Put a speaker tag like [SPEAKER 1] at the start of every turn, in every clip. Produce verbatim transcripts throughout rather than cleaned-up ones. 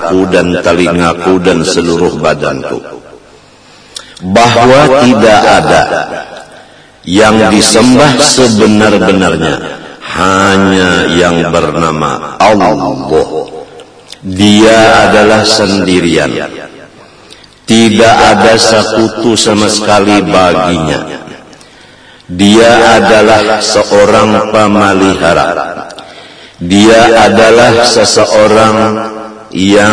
[SPEAKER 1] mataku dan telingaku dan seluruh badanku, bahwa tidak ada yang disembah sebenar-benarnya hanya yang bernama Allah. Dia adalah sendirian, tidak ada sekutu sama sekali baginya. Dia adalah seorang pemelihara, dia adalah seseorang yang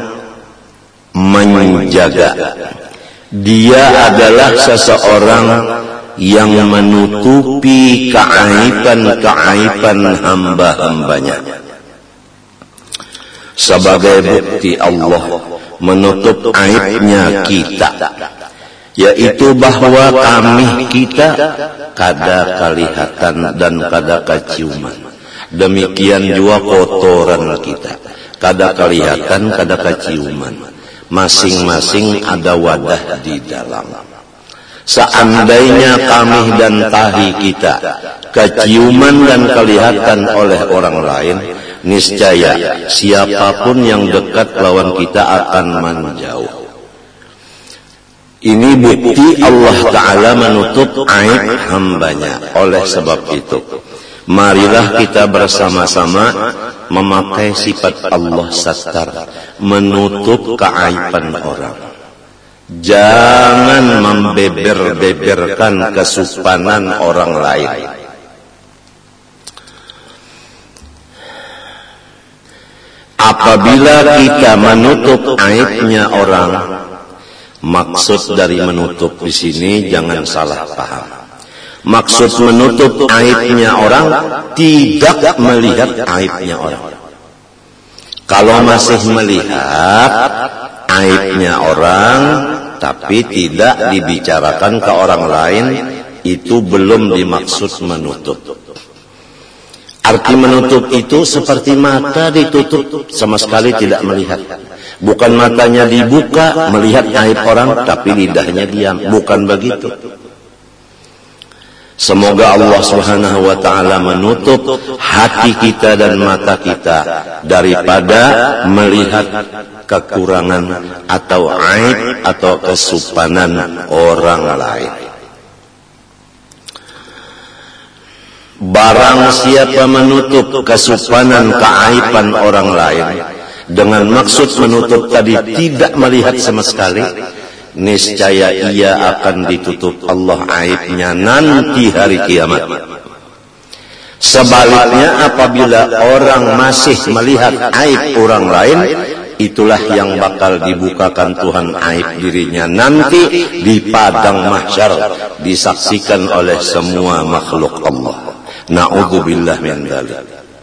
[SPEAKER 1] menjaga, dia adalah seseorang yang menutupi keaiban-keaiban hamba-hambanya. Sebagai bukti Allah menutup aibnya kita, yaitu bahwa kami kita kada kelihatan dan kada keciuman. Demikian juga kotoran kita kada kelihatan, kada keciuman. Masing-masing ada wadah di dalam. Seandainya kami dan tahi kita keciuman dan kelihatan oleh orang lain, niscaya siapapun yang dekat lawan kita akan menjauh. Ini bukti Allah Ta'ala menutup aib hambanya. Oleh sebab itu, marilah kita bersama-sama memakai sifat Allah Sattar, menutup keaiban orang. Jangan membeber-beberkan kesupanan orang lain. Apabila kita menutup aibnya orang, maksud dari menutup di sini jangan salah paham. Maksud menutup aibnya orang tidak melihat aibnya orang. Kalau masih melihat aibnya orang tapi tidak dibicarakan ke orang lain, itu belum dimaksud menutup. Arti menutup itu seperti mata ditutup, sama sekali tidak melihat. Bukan matanya dibuka melihat aib orang, tapi lidahnya diam. Bukan begitu. Semoga Allah Subhanahu wa Ta'ala menutup hati kita dan mata kita daripada melihat kekurangan atau aib atau kesupanan orang lain. Barang siapa menutup kesupanan keaiban orang lain dengan maksud menutup tadi tidak melihat sama sekali, niscaya ia akan ditutup Allah aibnya nanti hari kiamat. Sebaliknya, apabila orang masih melihat aib orang lain, itulah yang bakal dibukakan Tuhan aib dirinya nanti di padang mahsyar, disaksikan oleh semua makhluk Allah. Na'udzubillah min dzalik.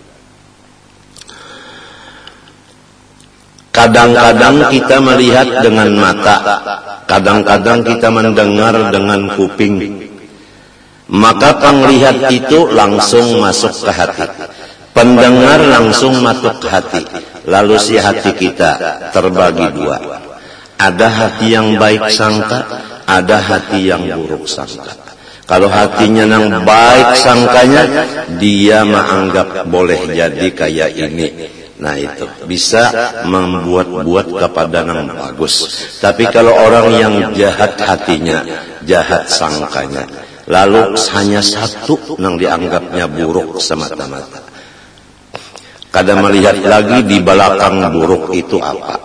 [SPEAKER 1] Kadang-kadang kita melihat dengan mata, kadang-kadang kita mendengar dengan kuping. Maka penglihat itu langsung masuk ke hati, pendengar langsung masuk ke hati. Lalu si hati kita terbagi dua. Ada hati yang baik sangka, ada hati yang buruk sangka. Kalau hatinya yang baik sangkanya, dia menganggap boleh jadi kayak ini. Nah itu bisa membuat-buat kepada yang bagus. Tapi kalau orang yang jahat hatinya, jahat sangkanya, lalu hanya satu yang dianggapnya buruk semata-mata. Kadang melihat lagi di belakang buruk itu apa.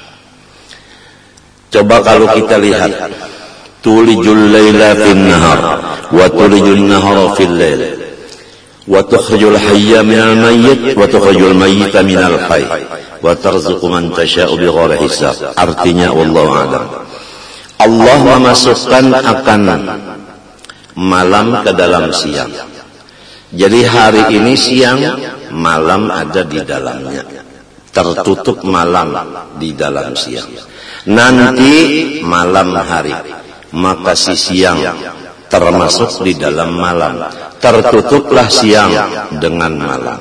[SPEAKER 1] Coba kalau kita lihat, tulijul laila fin nahar wa tulijul nahara fil lail wa tukhrijul hayya minal mayyit wa tukhrijul mayyita minal hayy wa tarzuqu man tasha'u bighairi hisab. Artinya wallahu a'lam, Allah memasukkan akan malam ke dalam siang. Jadi hari ini siang, malam ada di dalamnya, tertutup malam di dalam siang. Nanti malam hari, maka si siang termasuk di dalam malam, tertutuplah siang dengan malam.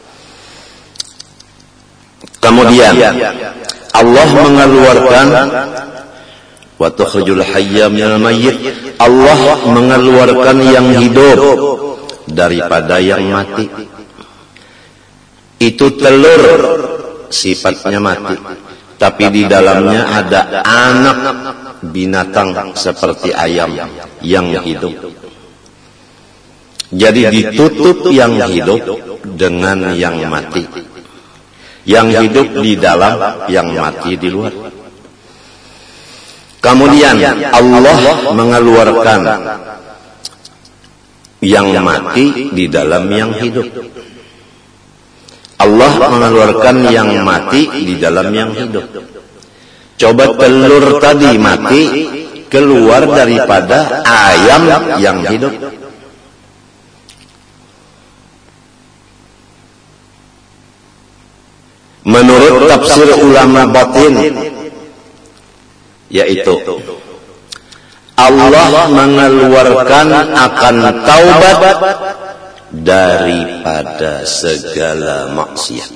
[SPEAKER 1] Kemudian Allah mengeluarkan wa tukhrijul hayya minal mayyit, Allah mengeluarkan yang hidup daripada yang mati. Itu telur sifatnya mati, tapi di dalamnya ada anak binatang seperti ayam yang hidup. Jadi ditutup yang hidup dengan yang mati. Yang hidup di dalam, yang mati di luar. Kemudian Allah mengeluarkan yang mati di dalam yang hidup. Allah mengeluarkan yang mati di dalam yang hidup. Coba telur tadi mati keluar daripada ayam yang hidup. Menurut tafsir ulama batin, yaitu Allah mengeluarkan akan taubat daripada segala maksiat.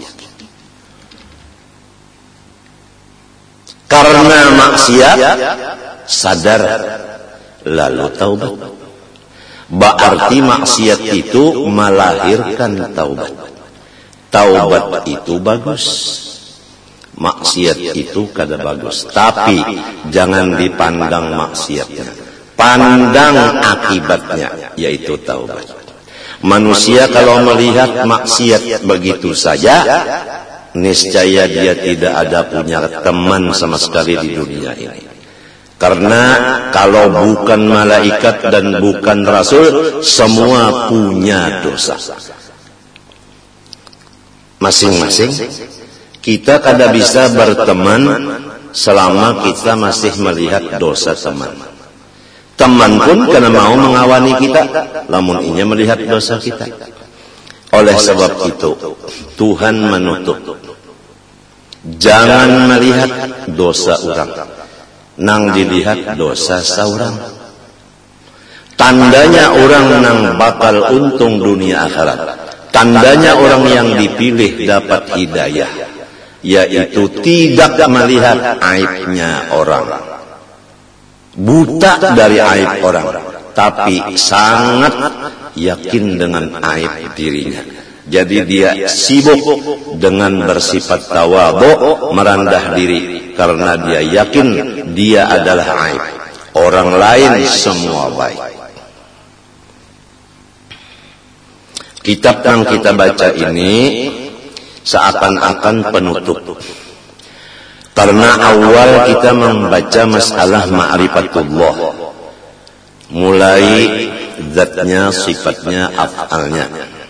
[SPEAKER 1] Karena maksiat sadar lalu taubat. Berarti maksiat itu melahirkan taubat. Taubat itu bagus, maksiat itu kada bagus. Tapi jangan dipandang maksiatnya, pandang akibatnya, yaitu taubat. Manusia kalau melihat maksiat begitu saja, niscaya dia tidak ada punya teman sama sekali di dunia ini. Karena kalau bukan malaikat dan bukan rasul, semua punya dosa. Masing-masing kita kada bisa berteman selama kita masih melihat dosa teman. Teman pun karena mau mengawani kita, lamun inya melihat dosa kita. Oleh sebab itu Tuhan menutup, jangan melihat dosa orang, nang dilihat dosa saurang. Tandanya orang nang bakal untung dunia akhirat, tandanya orang yang dipilih dapat hidayah, yaitu tidak melihat aibnya orang, buta dari aib orang, tapi sangat yakin dengan aib dirinya. Jadi dia sibuk dengan bersifat tawadhu, merendah diri, karena dia yakin dia adalah aib, orang lain semua baik. Kitab yang kita baca ini seakan-akan penutup. Karena awal kita membaca masalah ma'rifatullah, mulai zatnya, sifatnya, af'alnya,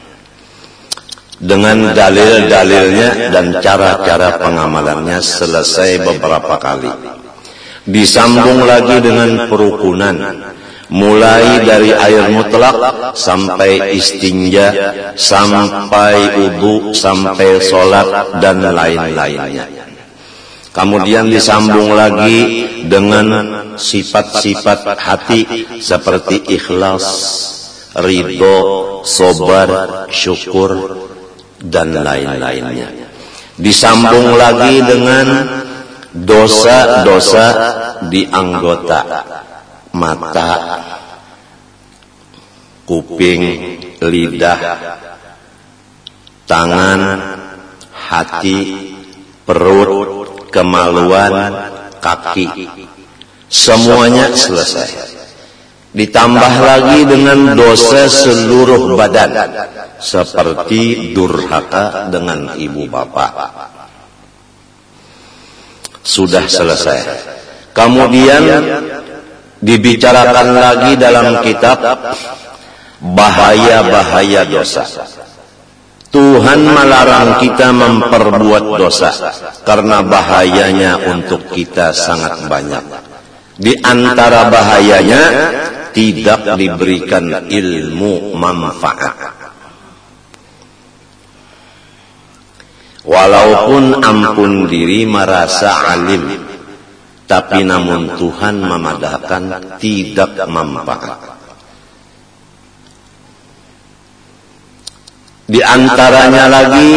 [SPEAKER 1] dengan dalil-dalilnya dan cara-cara pengamalannya selesai beberapa kali. Disambung lagi dengan perukunan, mulai dari air mutlak sampai istinja, sampai wudu, sampai sholat dan lain-lainnya. Kemudian disambung lagi dengan sifat-sifat hati seperti ikhlas, ridho, sabar, syukur dan lain-lainnya. Disambung lagi dengan dosa-dosa di anggota mata, kuping, lidah, tangan, hati, perut, kemaluan, kaki. Semuanya selesai. Ditambah lagi dengan dosa seluruh badan, seperti durhaka dengan ibu bapak. Sudah selesai. Kemudian dibicarakan lagi dalam kitab bahaya-bahaya dosa. Tuhan melarang kita memperbuat dosa karena bahayanya untuk kita sangat banyak. Di antara bahayanya tidak diberikan ilmu manfaat. Walaupun ampun diri merasa alim, tapi namun Tuhan memadahkan tidak manfaat. Di antaranya lagi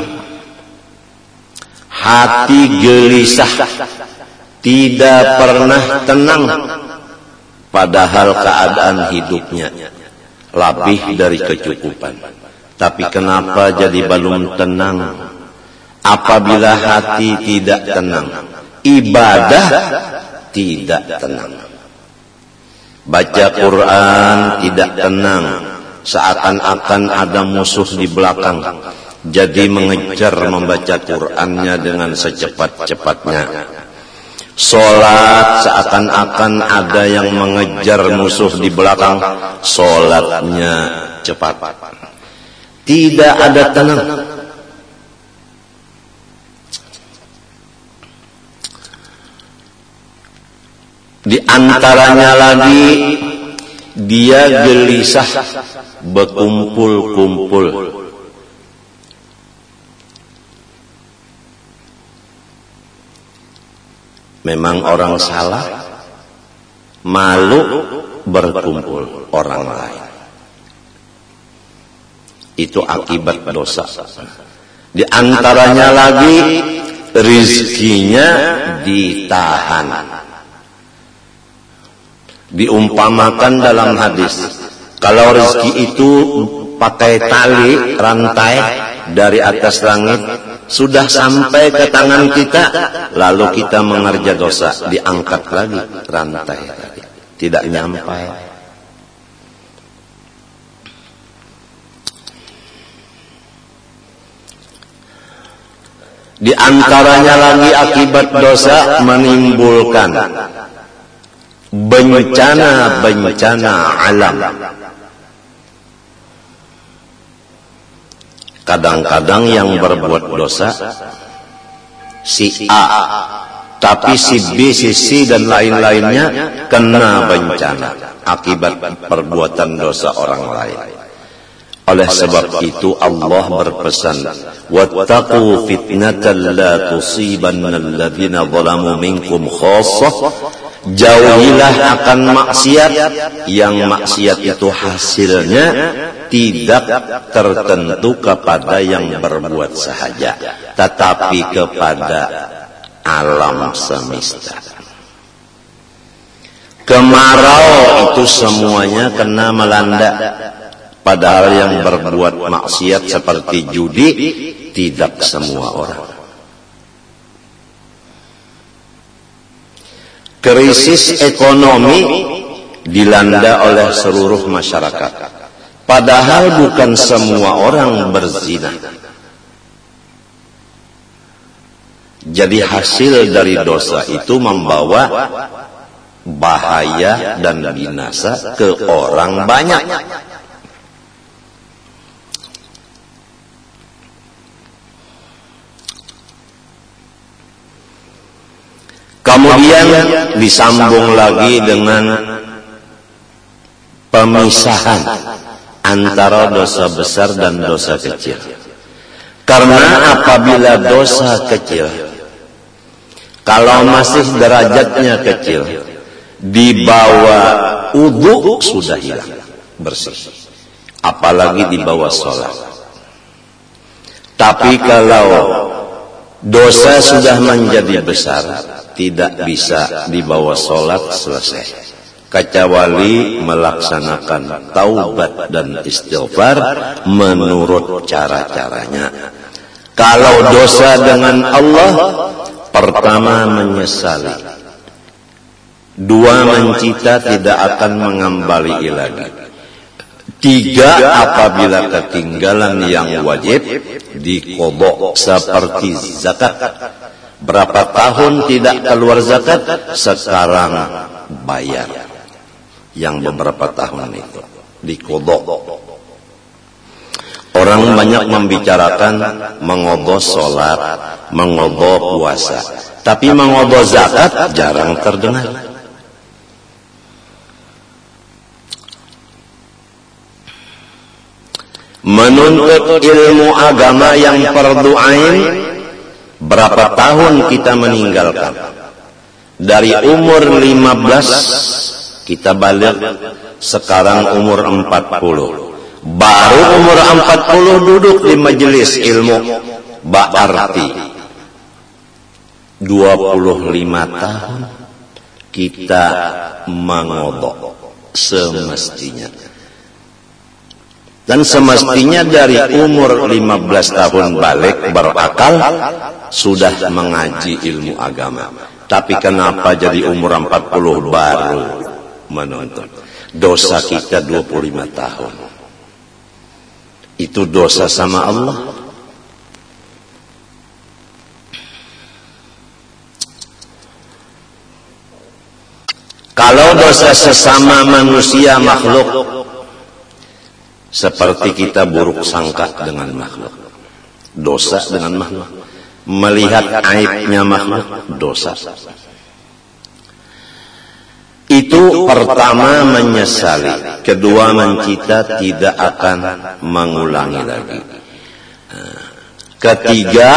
[SPEAKER 1] hati gelisah, tidak pernah tenang, padahal keadaan hidupnya lebih dari kecukupan. Tapi kenapa jadi belum tenang? Apabila hati tidak tenang, ibadah tidak tenang. Baca Quran tidak tenang, seakan-akan ada musuh di belakang. Jadi mengejar membaca Qur'annya dengan secepat-cepatnya. Solat seakan-akan ada yang mengejar musuh di belakang, solatnya cepat. Tidak ada tenang. Di antaranya lagi dia gelisah berkumpul-kumpul. Memang orang salah, malu berkumpul orang lain. Itu akibat dosa. Di antaranya lagi rizkinya ditahan. Diumpamakan dalam hadis, kalau rezeki itu pakai tali rantai dari atas langit, sudah sampai ke tangan kita, lalu kita mengerja dosa, diangkat lagi rantai tadi, tidak nyampai. Di antaranya lagi akibat dosa menimbulkan bencana-bencana alam. Kadang-kadang yang berbuat dosa si A, tapi si B, si C dan lain-lainnya kena bencana akibat perbuatan dosa orang lain. Oleh sebab itu Allah berpesan, wattaqu fitnatan la tusibanna alladziina zalamu minkum khassah. Jauhilah akan maksiat yang maksiat itu hasilnya tidak tertentu kepada yang berbuat sahaja, tetapi kepada alam semesta. Kemarau itu semuanya kena melanda, padahal yang berbuat maksiat seperti judi tidak semua orang. Krisis ekonomi dilanda oleh seluruh masyarakat, padahal bukan semua orang berzina. Jadi hasil dari dosa itu membawa bahaya dan binasa ke orang banyak. Kemudian disambung lagi dengan pemisahan antara dosa besar dan dosa kecil. Karena apabila dosa kecil, kalau masih derajatnya kecil, di bawah wudu sudah hilang, bersih. Apalagi di bawah sholat. Tapi kalau dosa sudah menjadi besar, tidak bisa dibawa sholat selesai, kecuali melaksanakan taubat dan istighfar menurut cara-caranya. Kalau dosa dengan Allah, pertama menyesali, dua mencita tidak akan mengembali lagi, tiga apabila ketinggalan yang wajib diqodho seperti zakat. Berapa tahun tidak keluar zakat, sekarang bayar yang beberapa tahun itu diqodho. Orang banyak membicarakan mengodho sholat, mengodho puasa, tapi mengodho zakat jarang terdengar. Menuntut ilmu agama yang fardu ain, berapa tahun kita meninggalkan? Dari umur lima belas kita balik, sekarang umur empat puluh. Baru umur empat puluh duduk di majelis ilmu, berarti dua puluh lima tahun kita mengodho semestinya. Dan semestinya dari umur lima belas tahun balik berakal sudah mengaji ilmu agama. Tapi kenapa jadi umur empat puluh baru menonton? Dosa kita dua puluh lima tahun. Itu dosa sama Allah. Kalau dosa sesama manusia makhluk, seperti kita buruk sangka dengan makhluk. Dosa dengan makhluk. Melihat aibnya makhluk, dosa. Itu pertama menyesali. Kedua mencita tidak akan mengulangi lagi. Ketiga,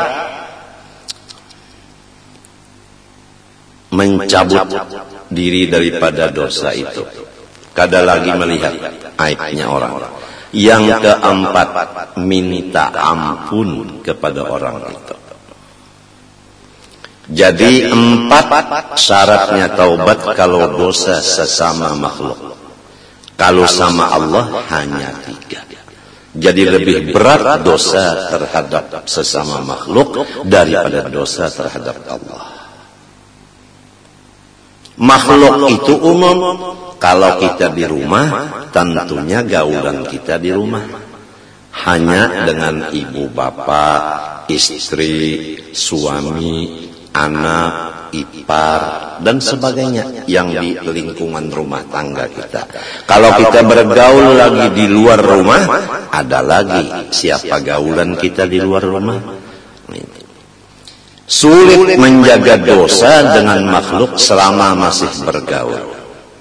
[SPEAKER 1] mencabut diri daripada dosa itu. Kada lagi melihat aibnya orang. Yang keempat, minta ampun kepada orang itu. Jadi empat syaratnya taubat kalau dosa sesama makhluk. Kalau sama Allah hanya tiga. Jadi lebih berat dosa terhadap sesama makhluk daripada dosa terhadap Allah. Makhluk itu umum. Kalau kita di rumah, tentunya gaulan kita di rumah hanya dengan ibu bapak, istri, suami, anak, ipar, dan sebagainya yang di lingkungan rumah tangga kita. Kalau kita bergaul lagi di luar rumah, ada lagi siapa gaulan kita di luar rumah. Sulit menjaga dosa dengan makhluk selama masih bergaul.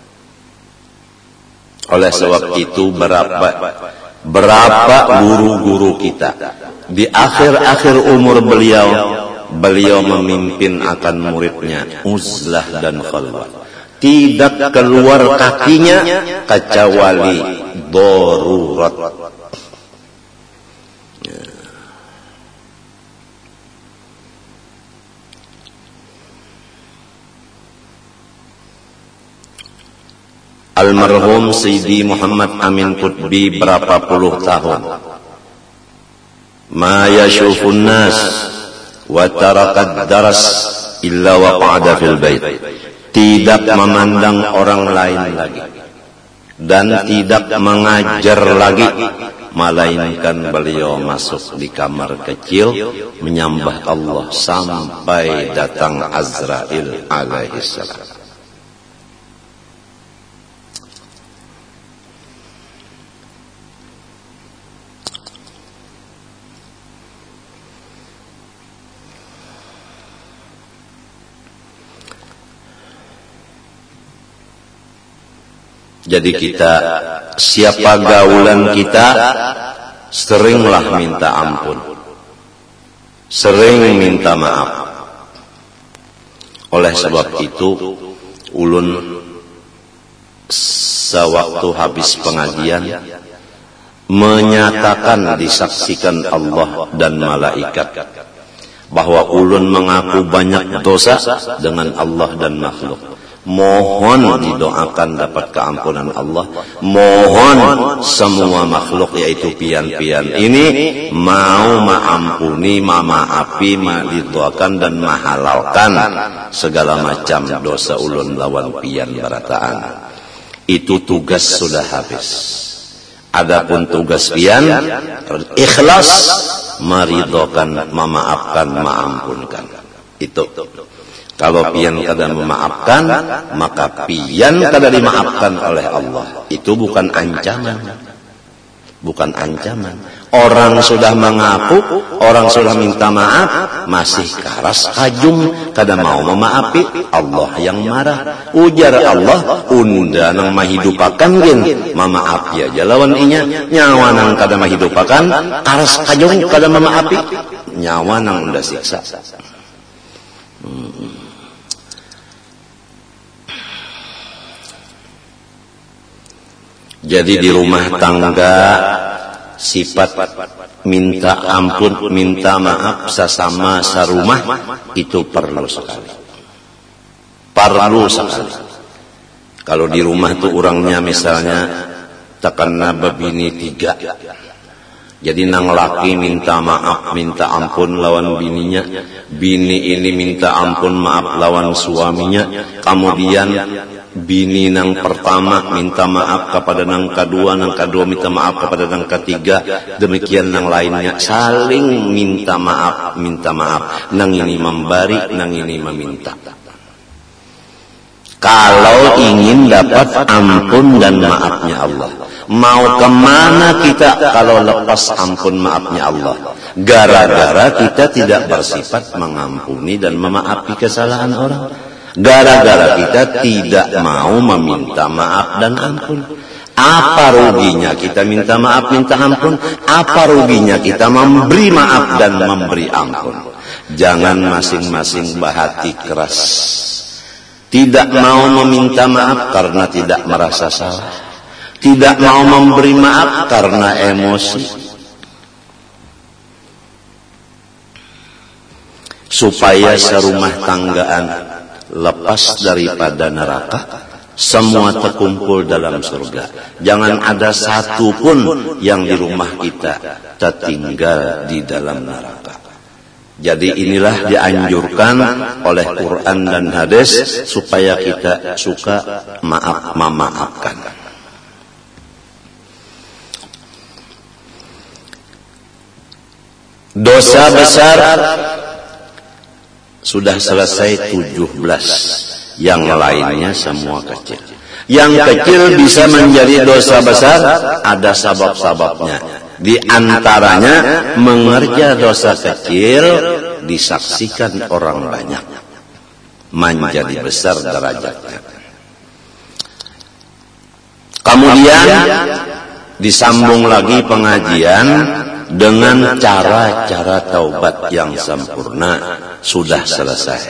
[SPEAKER 1] Oleh sebab itu berapa berapa guru-guru kita di akhir-akhir umur beliau beliau memimpin akan muridnya uzlah dan khalwat. Tidak keluar kakinya kecuali darurat. Almarhum Sayyidi Muhammad Amin Qutbi berapa puluh tahun ma yashufun nas wa tarakat daras illa waqa'ada fil bait, tidak memandang orang lain lagi dan tidak mengajar lagi, melainkan beliau masuk di kamar kecil menyembah Allah sampai datang Azrail alaihissalam. Jadi kita, siapa gaulan kita, seringlah minta ampun, sering minta maaf. Oleh sebab itu, ulun sewaktu habis pengajian menyatakan disaksikan Allah dan malaikat bahwa ulun mengaku banyak dosa dengan Allah dan makhluk. Mohon didoakan dapat keampunan Allah. Mohon semua makhluk yaitu pian-pian ini mau maampuni, mamaapi, didoakan dan mahalalkan segala macam dosa ulun lawan pian barataan. Itu tugas sudah habis. Adapun tugas pian ikhlas meridhokan, memaafkan, maampunkan. Itu. Kalau pian kada memaafkan, maka pian kada dimaafkan oleh Allah. Itu bukan ancaman. Bukan ancaman. Orang sudah mengaku, orang sudah minta maaf, masih karas kajum, kada mau memaafi, Allah yang marah. Ujar Allah, unda nang mahidupakan gin, mamaaf ya jalawan inya, nyawa nang kada mahidupakan, karas kajum kada memaafi, nyawa nang unda siksa. Hmm. Jadi di rumah tangga sifat minta ampun, minta maaf sesama serumah itu perlu sekali. Perlu sekali. Kalau di rumah tuh orangnya misalnya Takana babini tiga. Jadi nang laki minta maaf, minta ampun lawan bininya. Bini ini minta ampun maaf lawan suaminya. Kemudian bini nang pertama minta maaf kepada nang kedua, nang kedua minta maaf kepada nang ketiga, demikian nang lainnya saling minta maaf, minta maaf. Nang ini memberi, nang ini meminta. Kalau ingin dapat ampun dan maafnya Allah, mau kemana kita kalau lepas ampun maafnya Allah? Gara-gara kita tidak bersifat mengampuni dan memaafi kesalahan orang. Gara-gara kita tidak mau meminta maaf dan ampun. Apa ruginya kita minta maaf, minta ampun? Apa ruginya kita memberi maaf dan memberi ampun? Jangan masing-masing bahati keras. Tidak mau meminta maaf karena tidak merasa salah. Tidak mau memberi maaf karena emosi. Supaya serumah tanggaan lepas daripada neraka, semua terkumpul dalam surga. Jangan ada satu pun yang di rumah kita tertinggal di dalam neraka. Jadi inilah dianjurkan oleh Quran dan hadis supaya kita suka maaf memaafkan. Dosa besar sudah selesai tujuh belas, yang lainnya semua kecil. Yang kecil bisa menjadi dosa besar, ada sabab-sababnya. Di antaranya mengerja dosa kecil disaksikan orang banyak, menjadi besar derajatnya. Kemudian disambung lagi pengajian dengan cara-cara taubat yang sempurna, sudah selesai.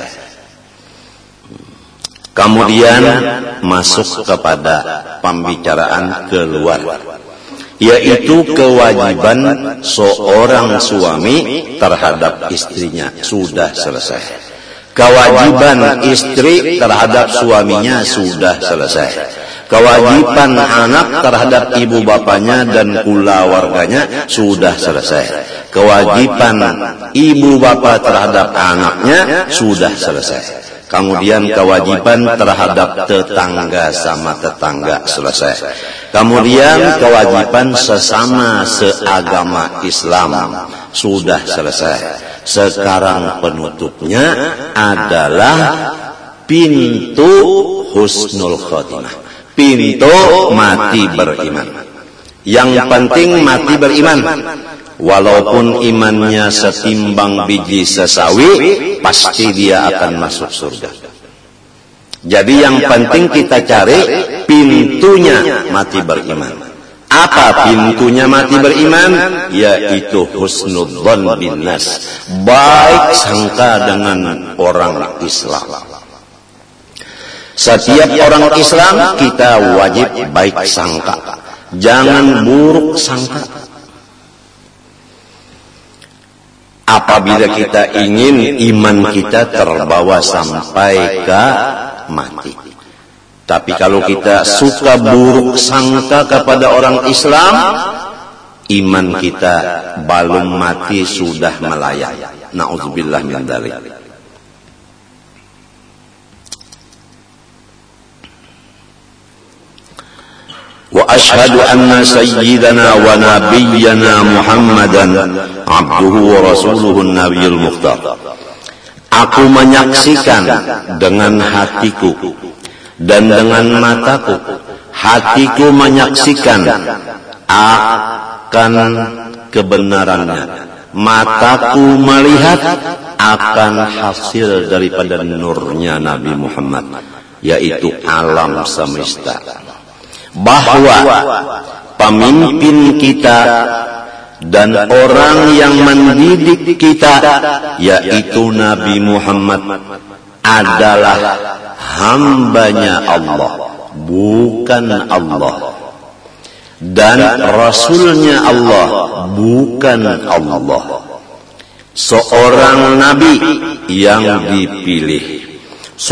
[SPEAKER 1] Kemudian masuk kepada pembicaraan keluar, yaitu kewajiban seorang suami terhadap istrinya, sudah selesai. Kewajiban istri terhadap suaminya sudah selesai. Kewajiban anak terhadap ibu bapaknya dan keluarganya sudah selesai. Kewajiban ibu bapak terhadap anaknya sudah selesai. Kemudian kewajiban terhadap tetangga sama tetangga selesai. Kemudian kewajiban sesama seagama Islam sudah selesai. Sekarang penutupnya adalah pintu husnul khotimah, pintu mati beriman. Yang penting mati beriman. Walaupun imannya setimbang biji sesawi, pasti dia akan masuk surga. Jadi yang penting kita cari pintunya mati beriman. Apa pintunya mati beriman? Yaitu husnudzon bin nas, baik sangka dengan orang Islam. Setiap orang Islam kita wajib baik sangka, jangan buruk sangka. Apabila kita ingin iman kita terbawa sampai ke mati. Tapi kalau kita suka buruk sangka kepada orang Islam, iman kita belum mati sudah melayang. Na'udzubillah min dzalik. Wa ashhadu anna sayyidana wa nabiyyana Muhammadan abduhu wa rasuluhu nabiyul mukhtar. Aku menyaksikan dengan hatiku dan dengan mataku. Hatiku menyaksikan akan kebenarannya. Mataku melihat akan hasil daripada nurnya Nabi Muhammad, yaitu alam semesta. Bahwa pemimpin kita dan orang yang mendidik kita, yaitu Nabi Muhammad, adalah hambanya Allah, bukan Allah, dan Rasulnya Allah, bukan Allah. Seorang Nabi yang dipilih,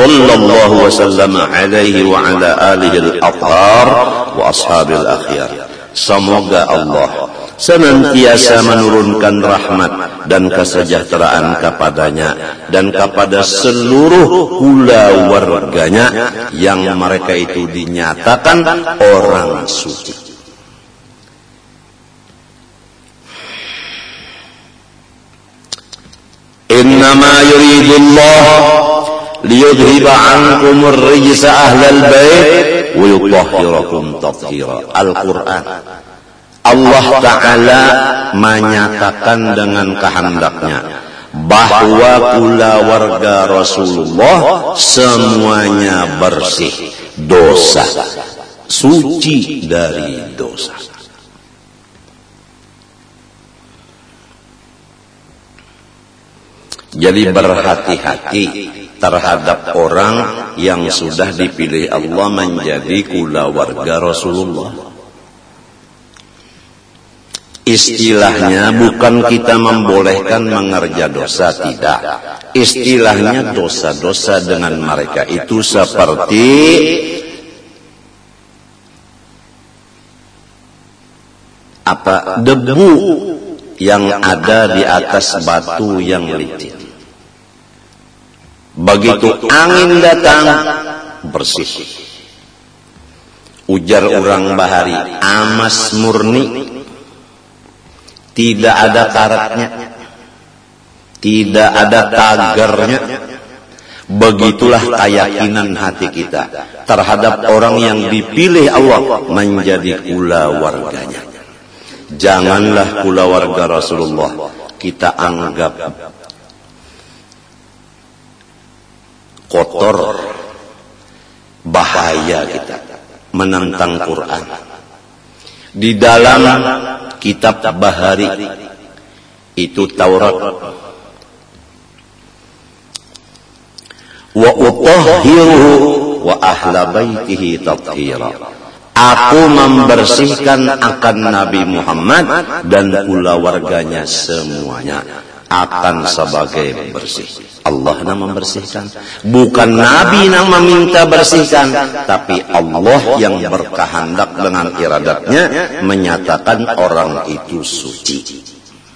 [SPEAKER 1] sallallahu wasallam alaihi wa ala alihi al-athhar wa ashabil akhyar. Semoga Allah senantiasa menurunkan rahmat dan kesejahteraan kepadanya dan kepada seluruh kulawarganya yang mereka itu dinyatakan orang suci. Innama yuridullah liyudhiba ankumur rijsa ahlal bait wa yutahhirakum tathira. Al-Qur'an. Allah Ta'ala menyatakan dengan kehendaknya bahwa kulawarga Rasulullah semuanya bersih dosa, suci dari dosa. Jadi berhati-hati terhadap orang yang sudah dipilih Allah menjadi kulawarga Rasulullah. Istilahnya bukan kita membolehkan mengerja dosa, tidak. Istilahnya dosa-dosa dengan mereka itu seperti apa? Debu yang ada di atas batu yang licin. Begitu angin datang, bersih. Ujar orang Bahari, amas murni, tidak ada karatnya, tidak ada tagarnya. Begitulah keyakinan hati kita terhadap orang yang dipilih Allah menjadi kulawarganya. Janganlah kulawarga Rasulullah kita anggap kotor, bahaya kita menentang Quran. Di dalam kitab Bahari itu Taurat, wa utahhiruhu wa ahla baitihi tathira. Aku membersihkan akan Nabi Muhammad dan kulawarganya semuanya akan sebagai bersih. Allah yang membersihkan, bukan Nabi yang meminta bersihkan, tapi Allah yang berkehendak dengan iradatnya menyatakan orang itu suci.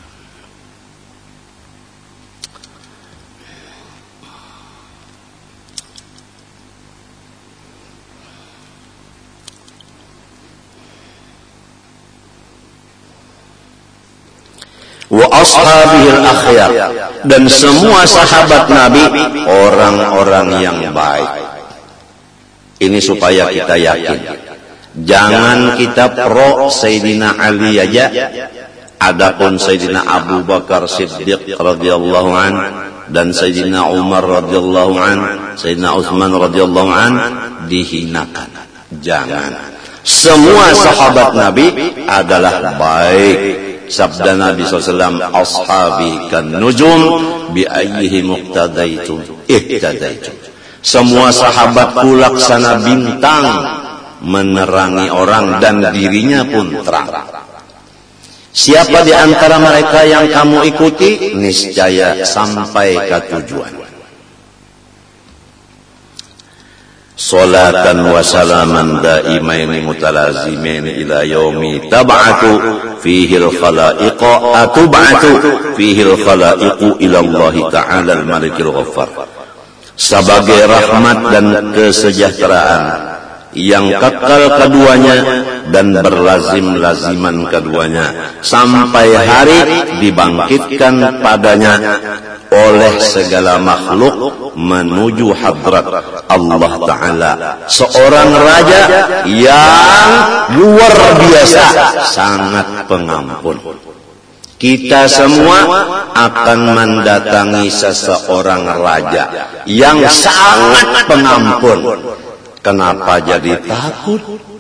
[SPEAKER 1] Wa ashabihil akhyar, dan semua sahabat Nabi orang-orang yang baik. Ini supaya kita yakin. Jangan kita pro Sayyidina Ali aja, adapun Sayyidina Abu Bakar Siddiq radhiyallahu an dan Sayyidina Umar radhiyallahu an, Sayyidina Utsman radhiyallahu an dihinakan. Jangan. Semua sahabat Nabi adalah baik. Sabda Nabi shallallahu alaihi wasallam, ashabi kan nujum bi ayyihi muqtadaitum ihtadaitum. Semua sahabatku laksana bintang menerangi orang dan dirinya pun terang. Siapa di antara mereka yang kamu ikuti, niscaya sampai ke tujuan. Salatan wa salaman daimaini mutalazimaini ila yaumi tab'atu fihi al-khalaiqa atub'atu fihi al-khalaiqu ila Allah Ta'ala al-Malikil Ghaffar. Sebagai rahmat dan kesejahteraan yang kekal keduanya dan berlazim-laziman keduanya sampai hari dibangkitkan padanya oleh segala makhluk menuju hadrat Allah Ta'ala, seorang raja yang luar biasa, sangat pengampun. Kita semua akan mendatangi seseorang raja yang sangat pengampun. Kenapa jadi takut?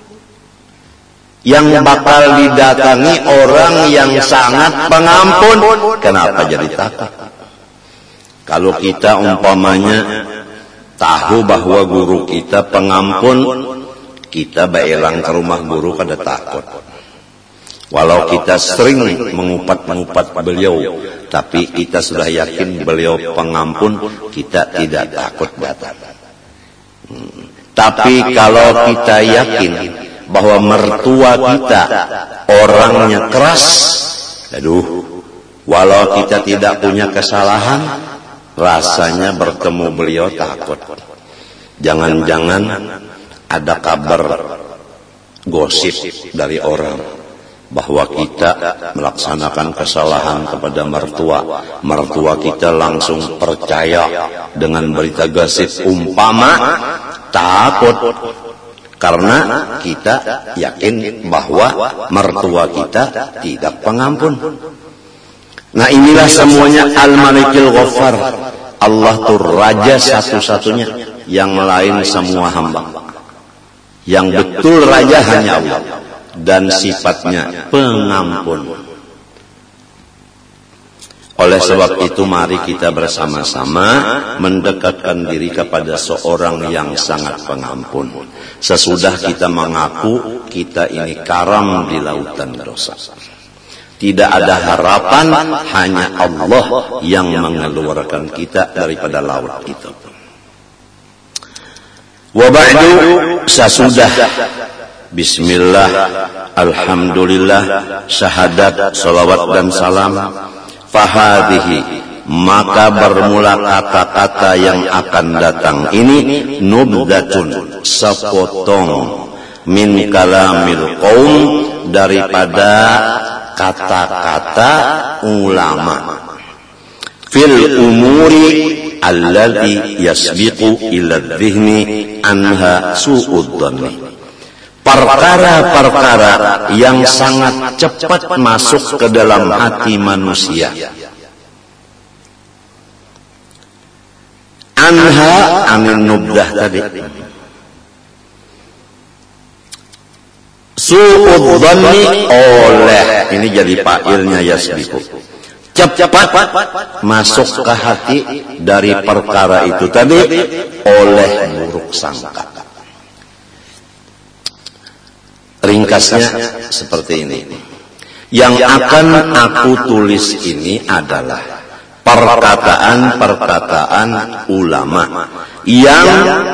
[SPEAKER 1] Yang bakal didatangi orang yang sangat pengampun, kenapa jadi takut? Kalau kita umpamanya tahu bahwa guru kita pengampun, kita baelang ke rumah guru kada takut. Walau kita sering mengupat-mengupat beliau, tapi kita sudah yakin beliau pengampun, kita tidak takut datang. Hmm. Tapi kalau kita yakin bahwa mertua kita orangnya keras, aduh, walau kita tidak punya kesalahan, rasanya bertemu beliau takut. Jangan-jangan ada kabar gosip dari orang bahwa kita melaksanakan kesalahan kepada mertua. Mertua kita langsung percaya dengan berita gosip, umpama takut. Karena kita yakin bahwa mertua kita tidak pengampun. Nah, inilah semuanya Al-Malikil Ghaffar. Allah itu raja satu-satunya, yang lain semua hamba. Yang betul raja hanya Allah, dan sifatnya pengampun. Oleh sebab itu mari kita bersama-sama mendekatkan diri kepada seorang yang sangat pengampun. Sesudah kita mengaku kita ini karam di lautan dosa. Tidak ada harapan, hanya Allah yang mengeluarkan kita daripada laut itu. Wa ba'du, sesudah bismillah, alhamdulillah, syahadat, salawat dan salam, fahadihi, maka bermula kata-kata yang akan datang ini nubdatun, sepotong, min kalamil qaum, daripada kata-kata ulama, fil umuri alladhi yasbiqu ila dhihni anha su'ud dhanni, perkara-perkara yang sangat cepat masuk ke dalam hati manusia. Anha amin nubdah tadi, su'ud dhanni, oleh, ini jadi fa'ilnya yasbiqu, cepat masuk ke hati dari perkara itu tadi, oleh buruk sangka. Ringkasnya seperti ini. Yang akan aku tulis ini adalah perkataan-perkataan ulama yang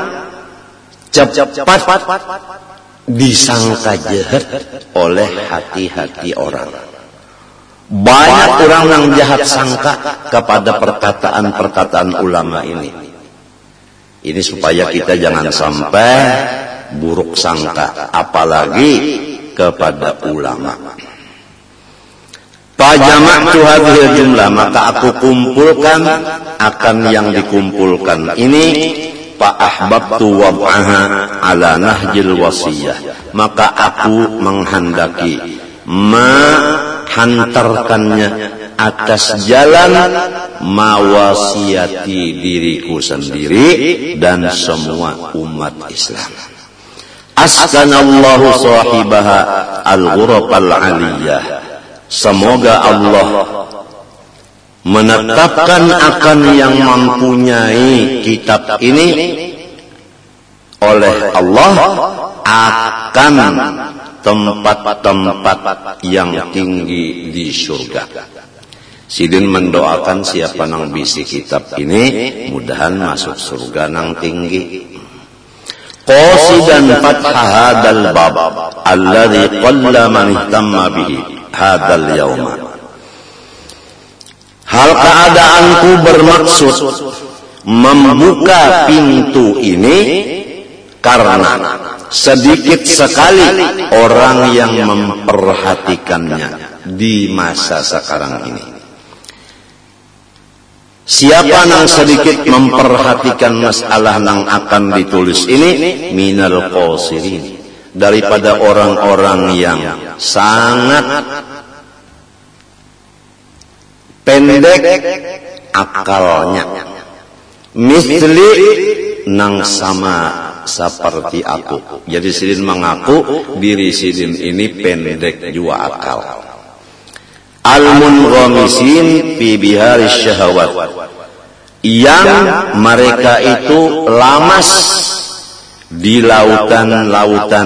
[SPEAKER 1] cepat disangka jahat oleh hati-hati orang. Banyak orang yang jahat sangka kepada perkataan-perkataan ulama ini. Ini supaya kita jangan sampai buruk sangka, apalagi kepada ulama. Fajama'tu hadhil jumlah, maka aku kumpulkan akan yang dikumpulkan ini, fa ahbabtu wad'aha ala nahjil wasiyah, maka aku menghendaki menghantarkannya atas jalan mawasiati diriku sendiri dan semua umat Islam. Askanallahu sahibaha al-ghurafal aliyah, semoga Allah menetapkan akan yang mempunyai kitab ini oleh Allah akan tempat-tempat yang tinggi di surga. Sidin mendoakan siapa nang bisi kitab ini mudahan masuk surga nang tinggi. Qasidan fathah hadal bab alladhi qalla man ihtamma bihi hadal yawma. Hal keadaanku bermaksud membuka pintu ini karena sedikit sekali orang yang memperhatikannya di masa sekarang ini. Siapa yang sedikit memperhatikan masalah yang akan ditulis ini, minal qasirin, daripada orang-orang yang sangat pendek akalnya, misli nang sama seperti aku. Jadi Sidin mengaku diri Sidin ini pendek juga akal. Al-munghamisin fi biharis syahawat, yang mereka itu lamas di lautan-lautan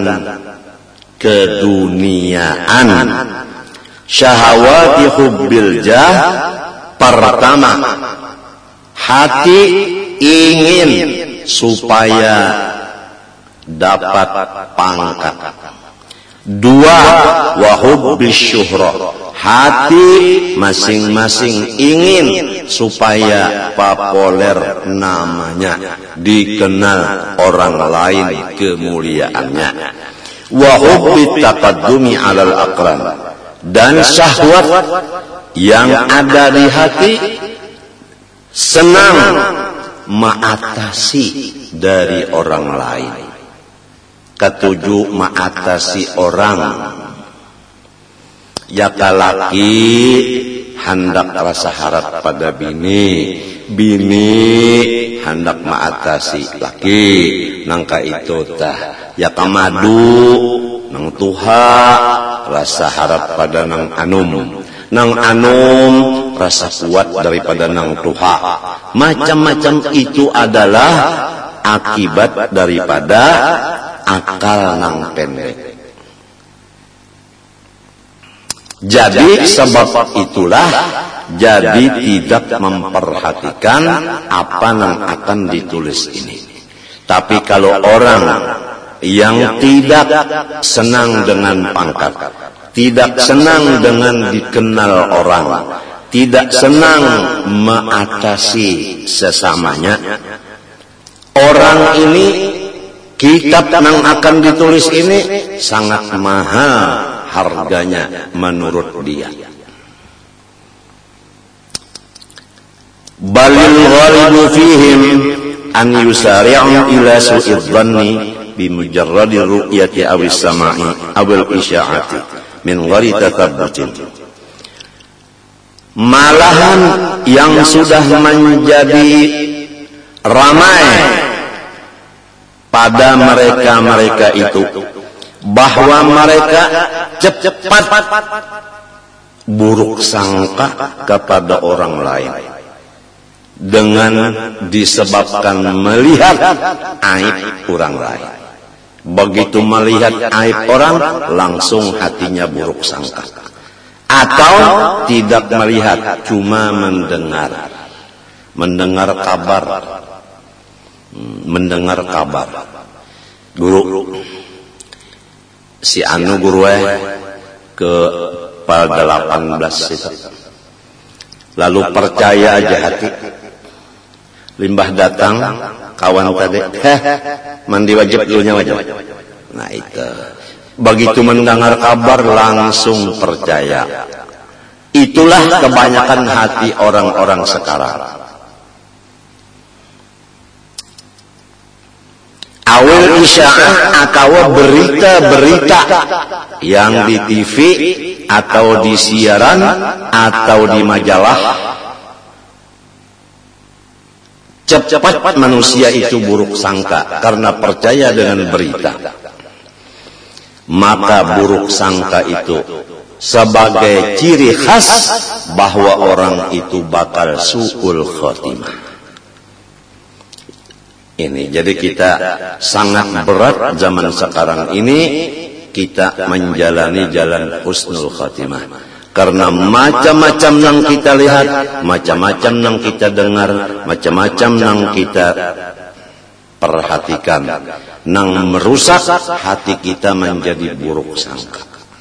[SPEAKER 1] keduniaan. Syahawati hubbil jah, pertama hati ingin supaya dapat pangkat, Dua, wa hubbis syuhrah. Hati masing-masing ingin supaya populer namanya, dikenal orang lain kemuliaannya. Wa hubbit taqaddumi 'alal aqran. Dan syahwat yang ada di hati senang mengatasi dari orang lain. Ketujuh, mengatasi orang. Ya laki hendak rasa harap pada bini, bini hendak mengatasi laki. Nangka itu tah ya kamadu nang tuha rasa harap pada nang anum, nang anum rasa kuat daripada nang tuha. Macam-macam itu adalah akibat daripada akal nang pendek. Jadi sebab itulah jadi tidak memperhatikan apa yang akan ditulis ini. Tapi kalau orang yang tidak senang dengan pangkat, tidak senang dengan dikenal orang, tidak senang mengatasi sesamanya, orang ini kitab yang akan ditulis ini sangat mahal harganya menurut dia. Balil ghalibu fihim an yusari'u ila su'id dhanni bi mujarradi ru'yati aw as-sama'i aw al-isya'ati min ghairi tatabbutin. Malahan yang sudah menjadi ramai pada mereka-mereka itu bahwa mereka cepat buruk sangka kepada orang lain dengan disebabkan melihat aib orang lain. Begitu melihat aib orang, langsung hatinya buruk sangka. Atau tidak melihat, cuma mendengar. Mendengar kabar. Mendengar kabar. Guru, si anu guru ke pada delapan belas itu. Lalu percaya aja hati. Limbah datang, kawan tadi, heh, mandi wajib dulunya wajib. Nah itu, begitu mendengar kabar langsung percaya. Itulah kebanyakan hati orang-orang sekarang. Awal isya'ah atau berita-berita yang di T V atau di siaran atau di majalah, cepat manusia itu buruk sangka karena percaya dengan berita. Maka buruk sangka itu sebagai ciri khas bahwa orang itu bakal su'ul khotimah. Ini jadi kita sangat berat zaman sekarang ini kita menjalani jalan husnul khatimah karena macam-macam yang kita lihat, macam-macam yang kita dengar, macam-macam yang kita perhatikan yang merusak hati kita menjadi buruk sangka.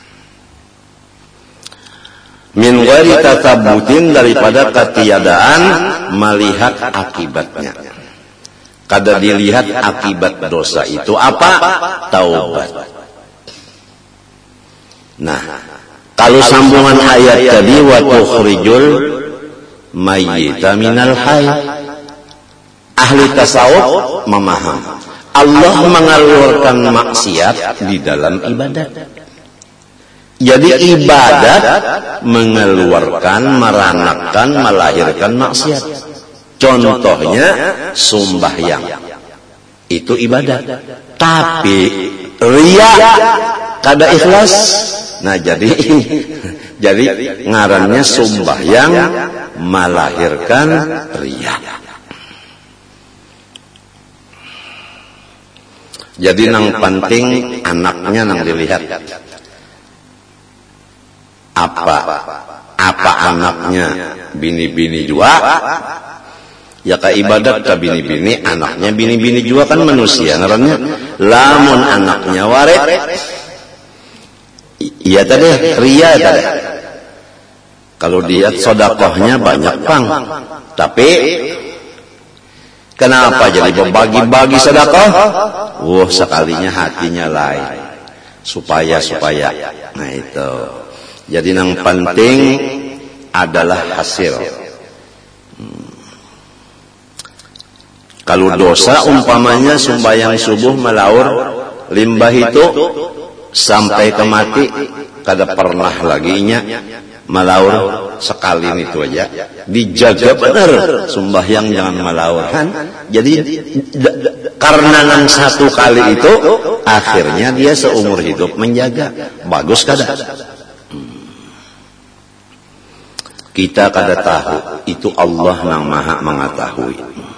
[SPEAKER 1] Min ghairi tatabbutin, daripada ketiadaan melihat akibatnya. Kada dilihat akibat dosa itu apa? Taubat. Nah, kalau sambungan ayat tadi wa tukhrijul mayyita minal hayy, ahli tasawuf memaham Allah mengeluarkan maksiat di dalam ibadat. Jadi ibadat mengeluarkan, meranakan, melahirkan maksiat. Contohnya sembahyang itu ibadat, tapi riya kada ikhlas. Nah jadi jadi ngarannya sembahyang melahirkan riya. Jadi nang penting anaknya nang dilihat apa apa anaknya bini-bini jua. Ya ka ibadat ka bini-bini, anaknya bini-bini juga kan manusia ngarannya. Lamun anaknya waret, Iya tadi, ria tadi. Kalau dia sodakohnya banyak pang, tapi kenapa jadi berbagi-bagi sodakoh? Wah, sekalinya hatinya lain. Supaya supaya. Nah itu. Jadi yang penting adalah hasil. Hmm. Kalau dosa umpamanya sembahyang subuh melaur limbah itu sampai ke mati, kada pernah laginya melaur sekali itu aja. Dijaga benar sembahyang jangan melaur kan. Jadi karena yang satu kali itu akhirnya dia seumur hidup menjaga. Bagus kada? Hmm. Kita kada tahu, itu Allah yang Maha mengetahui.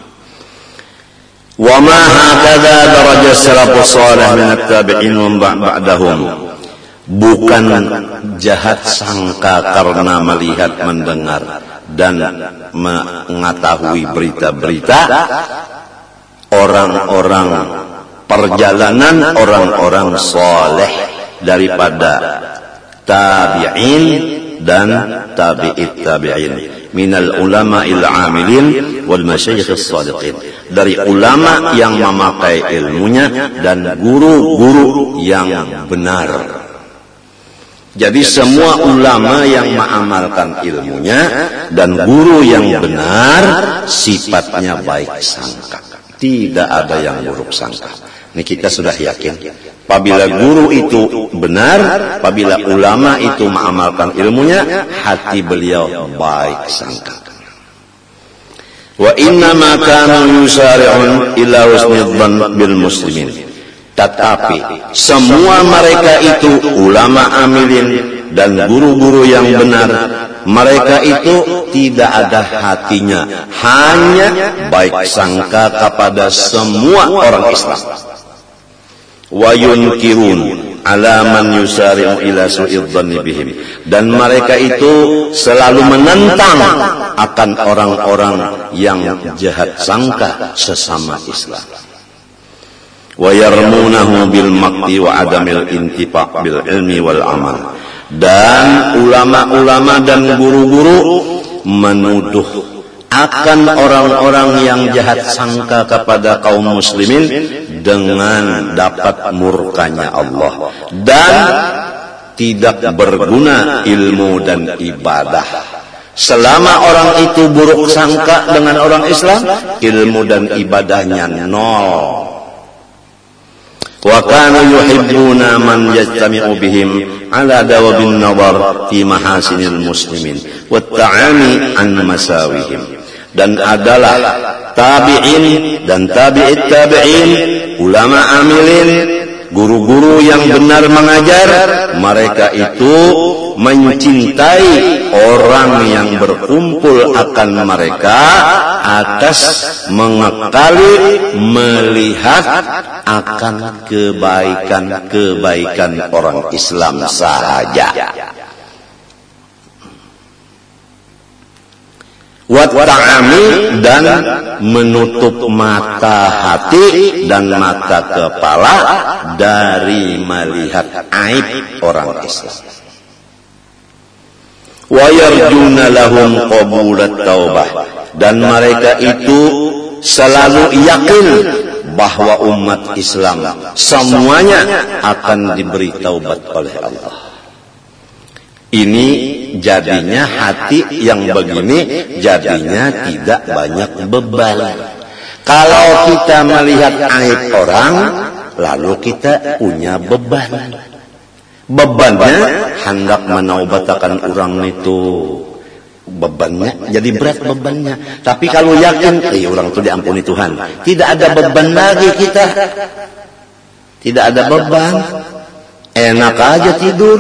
[SPEAKER 1] Wa ma hakadha darajat salafus salih min at-tabi'in wa ba'dahum. Bukan jahat sangka karena melihat, mendengar dan mengetahui berita-berita orang-orang perjalanan orang-orang saleh daripada tabi'in dan tabi'it tabi'in minal ulama'il amilin wal masyayikh as-sadiqin, dari ulama yang memakai ilmunya dan guru-guru yang benar. Jadi semua ulama yang mengamalkan ilmunya dan guru yang benar sifatnya baik sangka, tidak ada yang buruk sangka. Ini kita sudah yakin. Apabila guru itu benar, apabila ulama itu mengamalkan ilmunya, hati beliau baik sangka. Wa inna ma kanu yusari'un ila husnul dhann bil muslimin. Tetapi semua mereka itu ulama amilin dan guru-guru yang benar, mereka itu tidak ada hatinya, hanya baik sangka kepada semua orang Islam. Wa yunkirun ala man yusari'u ila su'id dhanni bihim, dan mereka itu selalu menentang akan orang-orang yang jahat sangka sesama Islam. Wa yarmunahu bil maqti wa adamil intifa' bil ilmi wal amal, dan ulama-ulama dan guru-guru menuduh akan orang-orang yang jahat sangka kepada kaum muslimin dengan dapat murkanya Allah dan tidak berguna ilmu dan ibadah. Selama orang itu buruk sangka dengan orang Islam, ilmu dan ibadahnya nol. Wa kanu yuhibbuna man yajtami'u bihim ala dawabin nazar fi mahasinil muslimin wa ta'ami an masawihim. Dan adalah tabi'in dan tabi'it tabi'in, ulama amilin, guru-guru yang benar mengajar, mereka itu mencintai orang yang berkumpul akan mereka atas mengekali melihat akan kebaikan-kebaikan orang Islam sahaja. Wa ta'ami, dan menutup mata hati dan mata kepala dari melihat aib orang Islam. Wa yarjuna lahum qabulat taubah, dan mereka itu selalu yakin bahwa umat Islam semuanya akan diberi taubat oleh Allah. Ini jadinya hati yang begini jadinya tidak banyak beban. Kalau kita melihat aib orang, lalu kita punya beban. Bebannya hendak menaubatakan orang itu, bebannya jadi berat bebannya. Tapi kalau yakin, eh orang itu diampuni Tuhan, tidak ada beban lagi kita, tidak ada beban, enak aja tidur.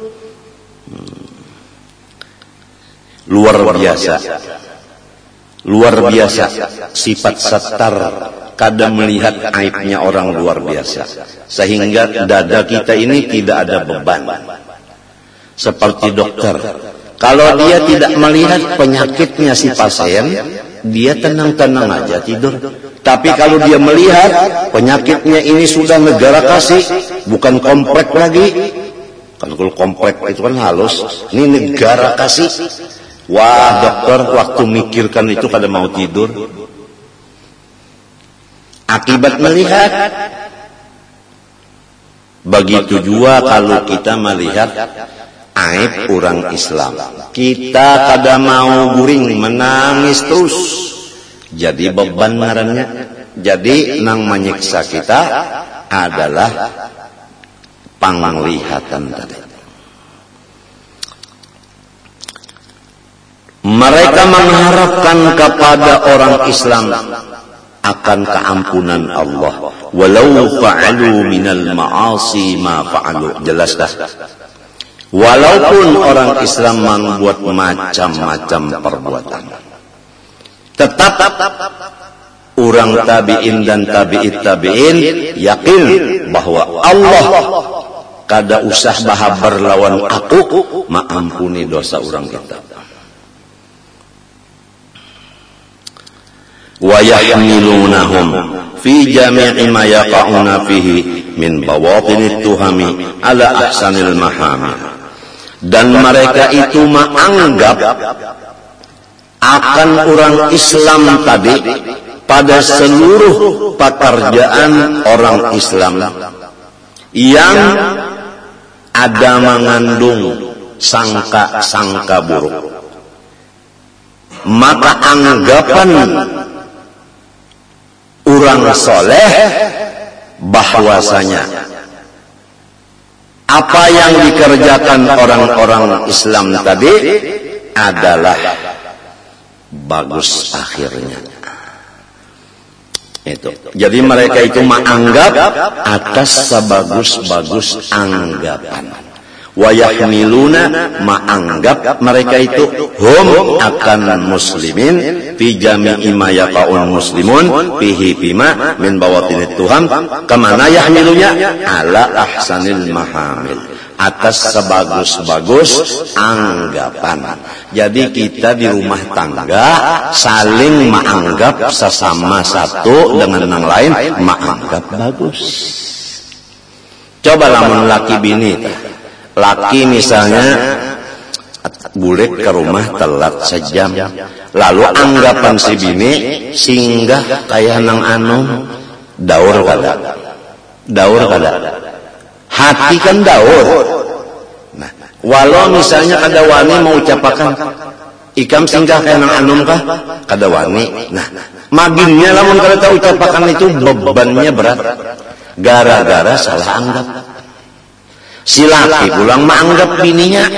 [SPEAKER 1] Luar biasa, luar biasa sifat satar, kadang melihat aibnya orang luar biasa, sehingga dada kita ini tidak ada beban. Seperti dokter, kalau dia tidak melihat penyakitnya si pasien, dia tenang-tenang aja tidur. Tapi kalau dia melihat penyakitnya ini sudah negara kasih, bukan komplek lagi, Kan kalau komplek itu kan halus. Ini negara kasih. Wah, dokter waktu mikirkan itu kada mau tidur. Akibat melihat. Begitu juga kalau kita melihat aib orang Islam. Kita kada mau guring, menangis terus. Jadi beban ngarannya. Jadi nang menyiksa kita adalah penglihatan tadi. Mereka mengharapkan kepada orang Islam akan keampunan Allah. Walau fa'alu minal ma'asi ma fa'alu. Jelas dah. Walaupun orang Islam membuat macam-macam perbuatan, tetap orang tabi'in dan tabi'it tabi'in yakin bahwa Allah kada usah bahas berlawan aku, maampuni dosa orang kita. Wa yahmilunahum fi jami'i ma yaqa'una fihi min bawatinit tuhami ala ahsanil mahamid. Dan mereka itu menganggap akan orang Islam tadi pada seluruh pekerjaan orang Islam yang ada mengandung sangka-sangka buruk, maka anggapan orang soleh bahwasanya apa yang dikerjakan orang-orang Islam tadi adalah bagus akhirnya. Itu. Jadi mereka itu menganggap atas sebagus-bagus anggapan. Wa yahmiluna menganggap mereka itu hum akan muslimin fi jami'i ma yaqa'un muslimun fihi bima min bawatinit tuham kemana yahmilunya ala ahsanil mahamil, atas sebagus-bagus anggapan. Jadi kita di rumah tangga saling menganggap sesama satu dengan yang lain menganggap bagus. Coba lamun laki bini, laki misalnya bulik ke rumah telat sejam, lalu anggapan si bini singgah kayak nang anu daur kada, daur kada. Hati kan daur. Nah, walau misalnya kada wani mau ucapakan ikam singgah kayak nang anum kah, kada wani. Nah, maginnya lamun kada tahu ucapakan itu bebannya berat, gara-gara salah anggap. Si laki pulang menganggap bininya,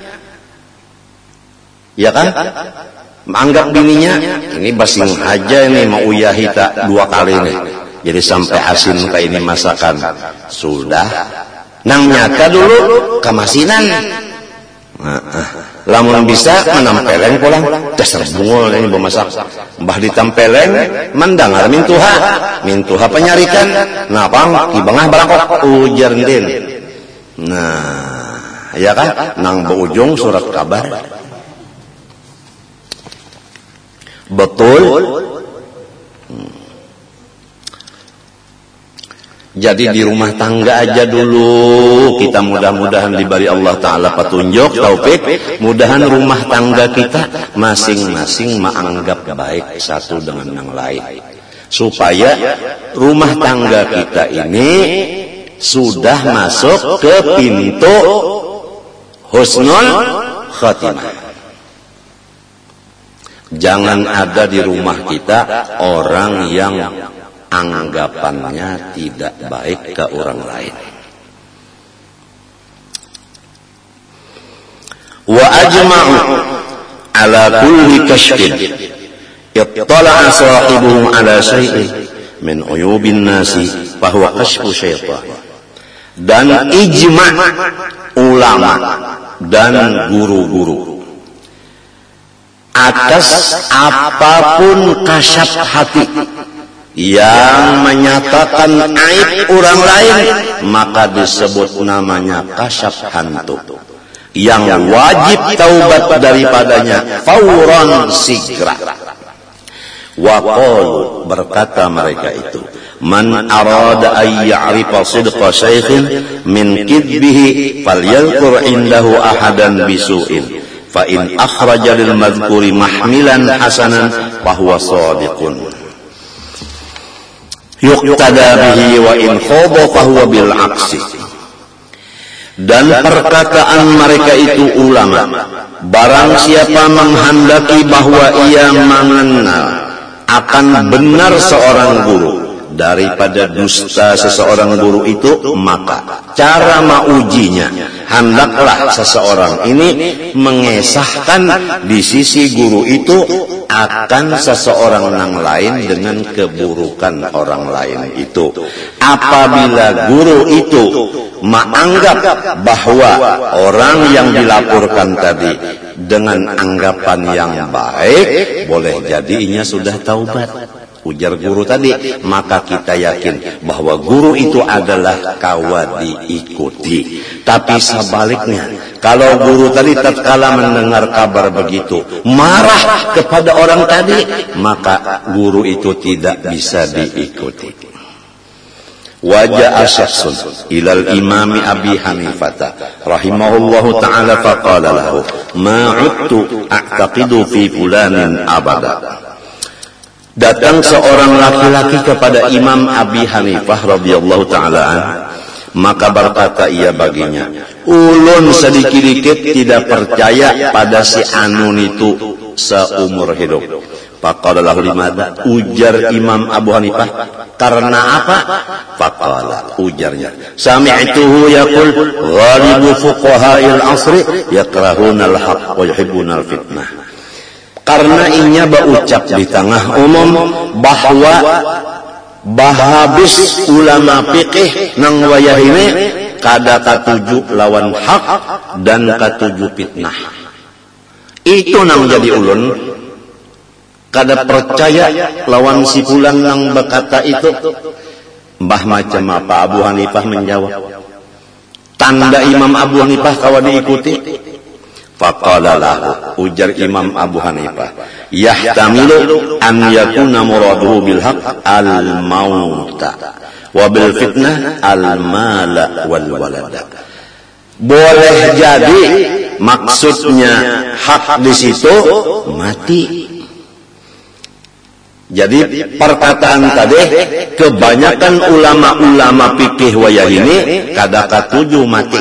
[SPEAKER 1] ya kan? Menganggap bininya ini basing aja ini mau uyahi tak dua kali nih. Jadi sampai asin kayak ini masakan sudah. Nang nyata dulu kemasinan. Nah, lamun bisa menampeleng pulang dasar bungul ini bemasak. Mbah ditampeleng mendengar mintuha, mintuha penyarikan. Napang kibengah barangkok ujar din. Nah, ya kan? Nang berujung surat kabar. Betul. Hmm. Jadi di rumah tangga aja dulu kita mudah-mudahan diberi Allah Ta'ala petunjuk, taufik. Mudahan rumah tangga kita masing-masing menganggap baik satu dengan yang lain. Supaya rumah tangga kita ini sudah masuk ke pintu husnul khatimah. Jangan ada di rumah kita orang yang anggapannya tidak baik ke orang lain. Wa ajma'u ala kulli kashfin ittala'a sahibuhu ala syai'in min uyubin nasi fahuwa kashfu syaitan. Dan ijma' ulama dan guru-guru atas apapun kasyaf hati yang menyatakan aib orang lain, maka disebut namanya kasyaf hantu yang wajib taubat daripadanya fauran sigra. Wa qalu, berkata mereka itu, Man arada ay ya'rifa sidqa shaykhin min kidbihi falyadhkur indahu ahadan bisu'in fa in akhraja lil madhkuri mahmilan hasanan fa huwa shadiqun yuqtada bihi wa in khaba fa huwa bil aksi. Dan perkataan mereka itu ulama, barang siapa menghendaki bahwa ia mengenal akan benar seorang guru daripada dusta seseorang guru itu, maka cara maujinya hendaklah seseorang ini mengesahkan di sisi guru itu akan seseorang yang lain dengan keburukan orang lain itu. Apabila guru itu menganggap bahwa orang yang dilaporkan tadi dengan anggapan yang baik, boleh jadi inya sudah taubat, ujar guru tadi, maka kita yakin bahwa guru itu adalah kawa diikuti. Tapi sebaliknya, kalau guru tadi tatkala mendengar kabar begitu marah kepada orang tadi, maka guru itu tidak bisa diikuti. Wajah syakhsun ilal imami Abi Hanifah rahimahullahu ta'ala faqala lahu ma'udtu a'taqidu fi fulanin abada. Datang seorang laki-laki kepada Imam Abi Hanifah radhiyallahu ta'ala an, maka berkata ia baginya, ulun sedikit-dikit tidak percaya pada si Anun itu seumur hidup. Faqala lahu limadha, ujar Imam Abu Hanifah, karena apa? Faqala, ujarnya, sami'tuhu yaqul ghalibu fuqaha'il asri yakrahuna al-haq wa yuhibbuna al-fitnah. Karena inya berucap di tengah umum bahwa bahabis ulama fikih nang wayah ini kada katuju lawan hak dan katuju fitnah. Itu nang jadi ulun kada percaya lawan si fulan nang berkata itu. Mbah macam apa? Abu Hanifah menjawab, tanda Imam Abu Hanifah kawa diikuti. Faqala lahu, ujar Imam Abu Hanifah, yahtamilu an yakuna muraduhu bil haq al mauta wa bil fitnah al mala wal walada. Boleh jadi maksudnya hak di situ mati. Jadi perkataan tadi kebanyakan ulama-ulama fikih wayah ini kada katuju mati.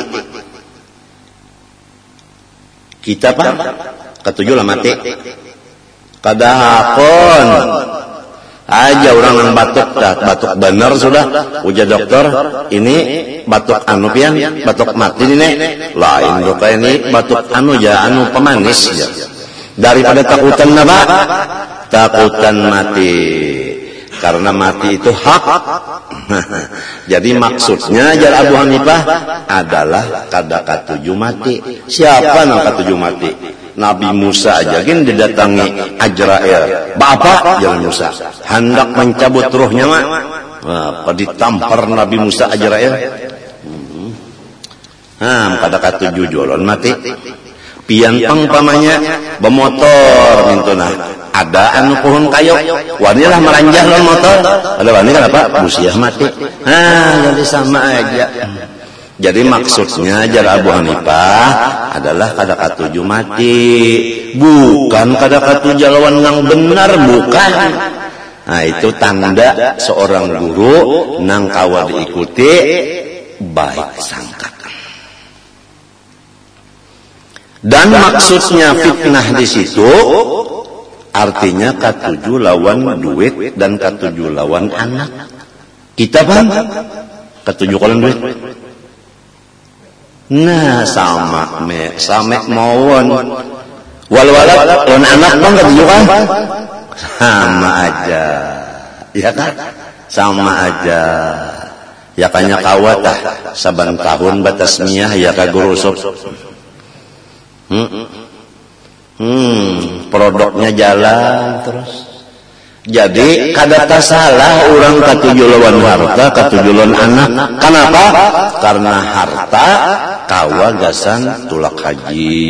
[SPEAKER 1] Kita pak ketujuh lah mati. Kada hakon aja orang yang batuk dah, batuk benar sudah. Ujar dokter, ini batuk anu pian, batuk mati ini. Lain dokter ini batuk anu ya, anu pemanis ya. Daripada takutan apa? Takutan mati. Karena mati itu hak. Jadi maksudnya jar Abu Hanifah adalah kada katuju mati. Siapa nang katuju mati? Nabi Musa aja kan didatangi Ajrail. Bapak jangan Musa hendak mencabut ruhnya mak. Apa ditampar Nabi Musa Ajrail? Hmm, kada katuju jolon mati. Pian pangpamanya bemotor mintuna. Ada anu pohon kayu, wanilah meranjah lawan motor. Ada wani kan apa? Busiah mati. Ah, jadi sama aja. Jadi maksudnya jar Abu Hanifah adalah kada katuju mati, bukan kada katuju lawan yang benar, bukan. Nah, itu tanda seorang guru nang kawa diikuti baik sangka. Dan maksudnya fitnah di situ artinya katuju lawan duit dan katuju lawan anak. Kita bang katuju lawan duit. Nah sama me sama mawon. Wal-walad lawan anak bang katuju kan? Sama aja. Ya kan? Sama aja. Ya kanya kawatah saban tahun batas miyah ya kagurusuk. Hmm. Hmm, produknya jalan terus. Jadi kada salah orang katuju lawan harta, katuju lawan anak. Kenapa? Karena harta kawagasan tulak haji,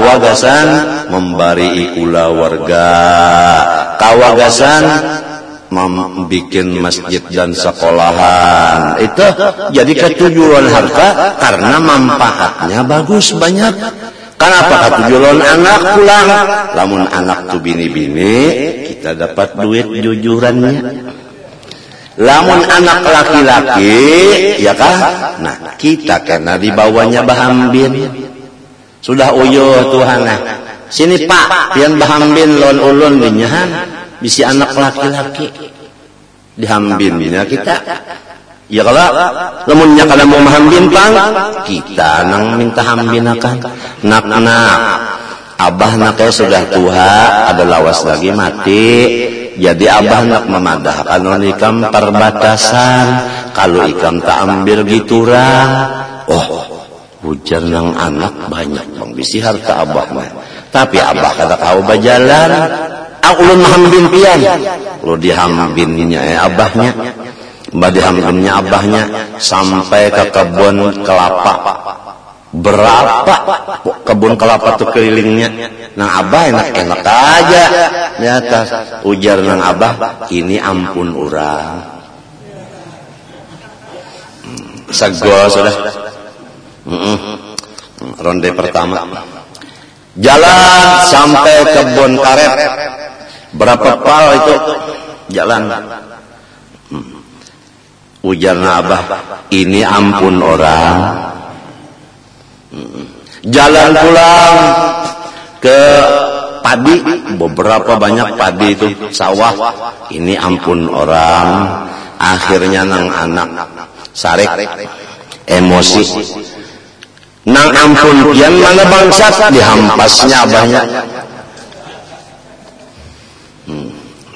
[SPEAKER 1] kawagasan membari ikula warga, kawagasan bikin masjid dan sekolahan itu jadi ketujuan harta karena manfaatnya bagus banyak. Kenapa ketujuan anak pulang? Lamun anak tuh bini-bini kita dapat duit jujurannya. Lamun anak laki-laki ya kan? Nah kita karena dibawanya bahambin sudah uyuh Tuhan nah. Sini Pak pian bahambin lon ulun dinyahan bisi anak laki-laki dihambinnya kita ya kalau lemunnya kada mau mahambin pang kita nang minta hambinakan nak-nak abah naknya sudah tua ada lawas lagi mati jadi abah nak memadahkan on ikam perbatasan kalau ikam tak ambil giturang oh hujan nang anak banyak bang bisi harta abah mah tapi abah kada kau bajalan aku ulun mahambin pian lu dihambinnya eh, abahnya mbak dihambinnya abahnya sampai ke kebun kelapa berapa kebun kelapa tuh kelilingnya nang abah enak-enak aja di atas ujar nang abah ini ampun urang segol sudah mm-mm. Ronde pertama jalan sampai kebun karet berapa pal itu jalan hmm. ujarna abah ini ampun orang hmm. jalan pulang ke padi beberapa banyak padi itu sawah ini ampun orang akhirnya nang anak sarik emosi nang ampun pian mana bangsat dihampasnya abahnya hmm.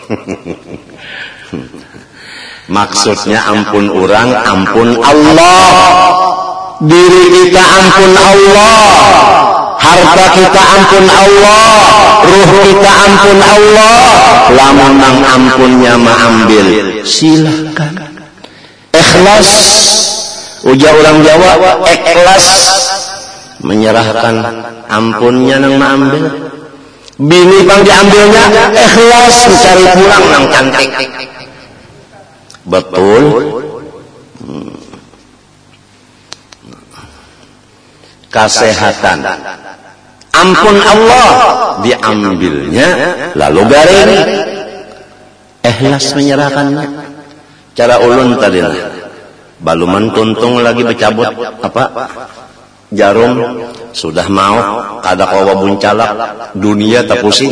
[SPEAKER 1] Maksudnya ampun orang ampun Allah diri kita ampun Allah harta kita ampun Allah ruh kita ampun Allah lamun nang ampunnya maambil silakan ikhlas ujar orang Jawa ikhlas menyerahkan ampunnya nang maambil bini bang diambilnya ikhlas mencari pulang nang cantik betul hmm. Kesehatan ampun Allah diambilnya lalu garing ikhlas menyerahkannya cara ulun tadi lah baluman tuntung lagi bercabut apa jarum sudah mau kada kawa buncalak dunia tak pusing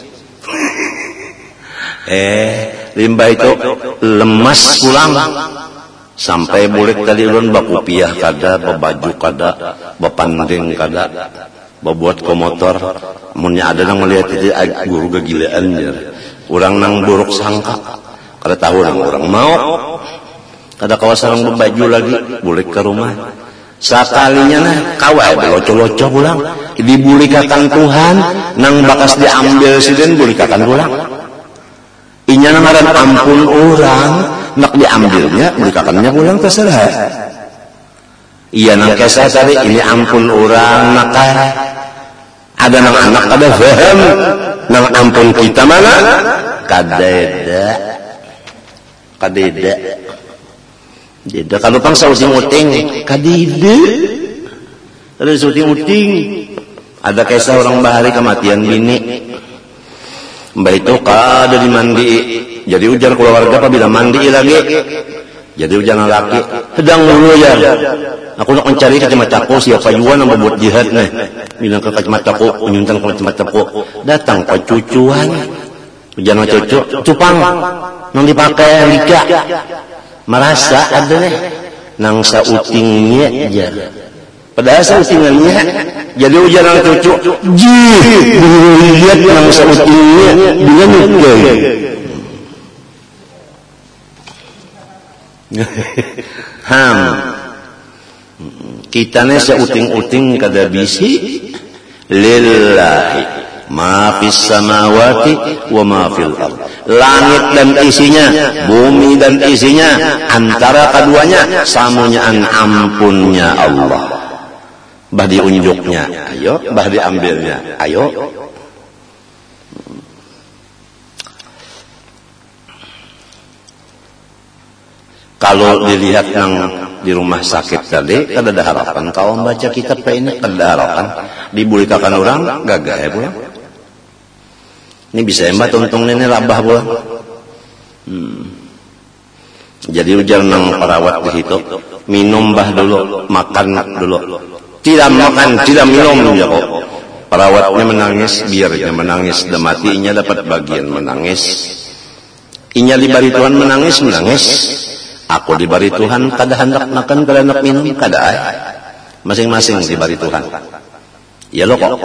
[SPEAKER 1] eh limbah itu lemas pulang sampai bulik tadi ulun bakupiah kada babaju kada bapanding kada babuat komotor munnya ada nang melihat itu guru kegilaan ya urang nang buruk sangka kada tahu nang urang mau kada kawa sareng baju lagi bulik ke rumah sakalinya nah kawa loco-loco pulang dibulikakan Tuhan nang bakas diambil siden bulikakan pulang inya ngaran ampun orang nak diambilnya bulikakannya pulang terserah iya nang kesah tadi ini ampun orang maka ada nang anak ada faham nang ampun kita mana kadeda kadeda Deda kalau pang sauting uting kadide ada sauting uting ada kisah orang bahari kematian bini mbak itu kada dimandi jadi ujar keluarga apabila mandi lagi jadi ujar laki sedang dulu ya aku nak mencari kacamataku siapa juga yang membuat jihad nih bilang ke kacamataku menyuntan ke kacamataku datang ke cucuan ujar cucu cupang yang dipakai lika merasa ada nih nang sautingnya aja padahal sautingannya jadi ujaran cucu jih lihat nang sautingnya dengan itu ham kita nih sauting-uting kada bisi lillahi ma fis samawati wa ma fil ardh langit dan isinya bumi dan isinya antara keduanya samunyaan ampunnya Allah bah diunjuknya ayo bah diambilnya ayo Kalau dilihat nang di rumah sakit tadi, kada ada harapan. Kau baca kitab ini kada ada harapan. Dibulikakan orang, gagah ya pulang. Ini bisa embat untung ini labah pulang. Hmm. Jadi ujar nang perawat di situ, minum bah dulu, makan dulu. Tidak makan, tidak minum ya kok. Perawatnya menangis, biarnya menangis, dan matinya dapat bagian menangis. Inya dibari Tuhan menangis, menangis. Aku dibari Tuhan, kada hendak makan, kada hendak minum, kada ay. Masing-masing dibari Tuhan. Ya lo kok.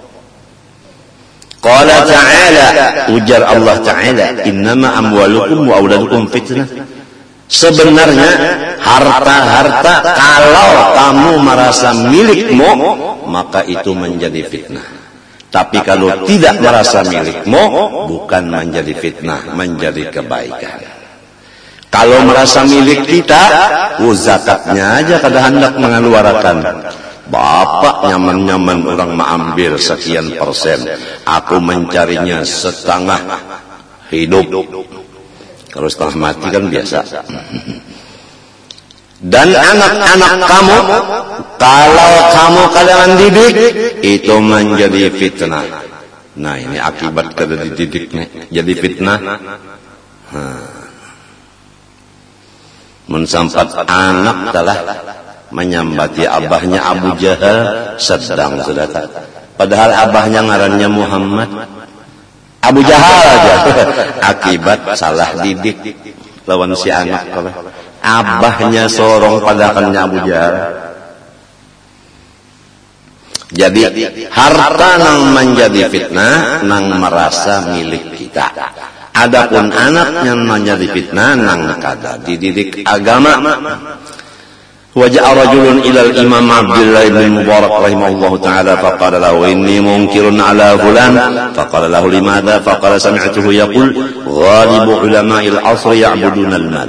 [SPEAKER 1] Qala ta'ala, ujar Allah Ta'ala, innama amwalukum wa auladukum fitnah. Sebenarnya harta-harta kalau kamu merasa milikmu, maka itu menjadi fitnah. Tapi kalau tidak merasa milikmu, bukan menjadi fitnah, menjadi kebaikan. Kalau merasa milik kita, oh zakatnya aja kada hendak mengeluarkan. Bapak nyaman-nyaman orang mengambil sekian persen, aku mencarinya setengah hidup. Kalau setengah mati kan biasa. Dan anak-anak kamu, kalau kamu kalian didik, itu menjadi fitnah. Nah ini akibat kada dididik nih, jadi fitnah. Hmm. Mensampat anak telah menyambati abahnya Abu Jahal sedang sedata. Padahal abahnya ngarannya Muhammad. Abu Jahal aja. Akibat salah didik lawan si anak. Abahnya sorong padakannya Abu Jahal. Jadi harta nang menjadi fitnah nang merasa milik kita. Adapun anak yang menjadi fitnah nang kada dididik agama. Wajah rajulun ilal Imam Abdullah bin Mubarak rahimahullahu taala faqala lahu inni munkirun ala fulan faqala lahu limadha faqala sami'tuhu yaqul ghalibu ulama'il 'asr ya'buduna al-mal.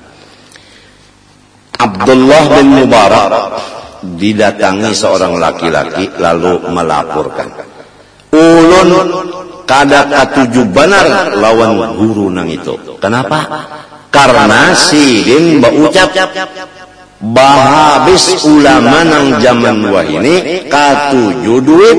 [SPEAKER 1] Abdullah bin Mubarak didatangi seorang laki-laki lalu melaporkan, ulun kada katuju benar lawan guru nang itu. Kenapa? Karena sidin baucap bahabis ulama nang zaman wah ini katuju duit.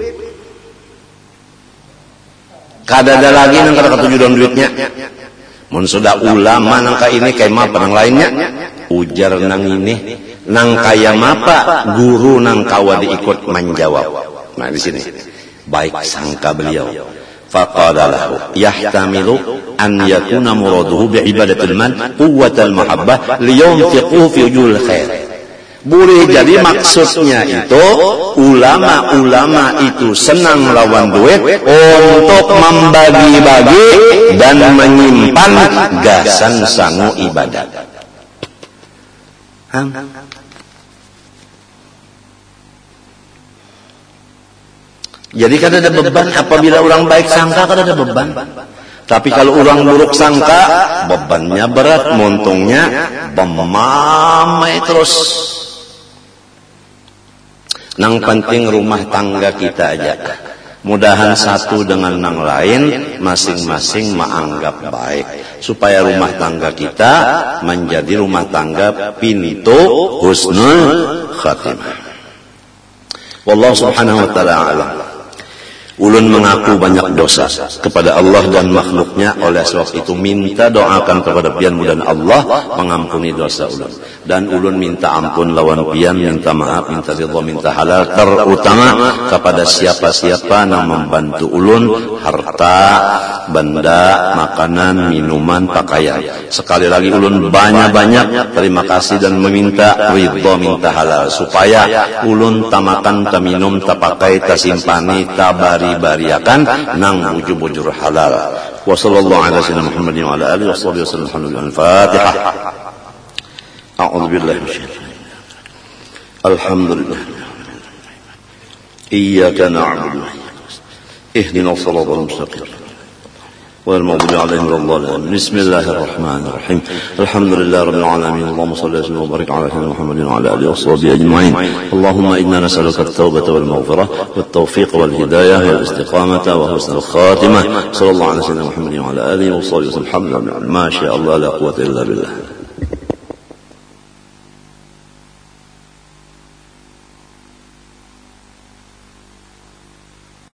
[SPEAKER 1] Kada ada lagi nang kada katuju don duitnya. Mun sudah ulama nang ka ini kayak apa nang lainnya? Ujar nang ini nang kaya mapa guru nang kawa diikut menjawab. Nah di sini baik sangka beliau. Faqala lahu yahtamilu an yakuna muraduhu bi'ibadatil man quwwatal mahabbah liyunfiquhu fi wujuhil khair. Boleh jadi maksudnya itu ulama-ulama itu senang lawan duit untuk membagi-bagi dan menyimpan gasan sangu ibadat. Hah? Jadi kan ada beban apabila orang baik sangka kan ada beban. Tapi kalau orang buruk sangka, bebannya berat, montongnya bemamai terus. Nang penting rumah tangga kita aja. Mudahan satu dengan nang lain masing-masing menganggap baik supaya rumah tangga kita menjadi rumah tangga pintu husnul khatimah. Wallahu subhanahu wa ta'ala a'lam. Ulun mengaku banyak dosa kepada Allah dan makhluknya, oleh sebab itu minta doakan kepada pian mudah Allah mengampuni dosa ulun. Dan ulun minta ampun lawan pian, minta maaf, minta ridha, minta halal, terutama kepada siapa-siapa yang membantu ulun harta, benda, makanan, minuman, pakaian. Sekali lagi ulun banyak-banyak terima kasih dan meminta ridha, minta halal supaya ulun tamakan, taminum, tapakai, tasimpani, tabari bariakan nang bujur-bujur halal. Wa sallallahu ala sayyidina Muhammadin wa ala alihi washabihi wasallam. Al-Fatihah. A'udzu billahi minasyaitonir rajim. Alhamdulillah. Iyyaka na'budu wa iyyaka nasta'in. Ihdinas siratal mustaqim. والمغضوب عليهم ولا الضالين. بسم الله الرحمن الرحيم. الحمد لله رب العالمين. اللهم صل وسلم وبارك على سيدنا محمد وعلى اله وصحبه اجمعين. اللهم انا نسالك التوبه والمغفره والتوفيق والهدايه والاستقامه وحسن الخاتمه. صلى الله على سيدنا محمد وعلى اله وصحبه وسلم. ما شاء الله لا قوه الا بالله.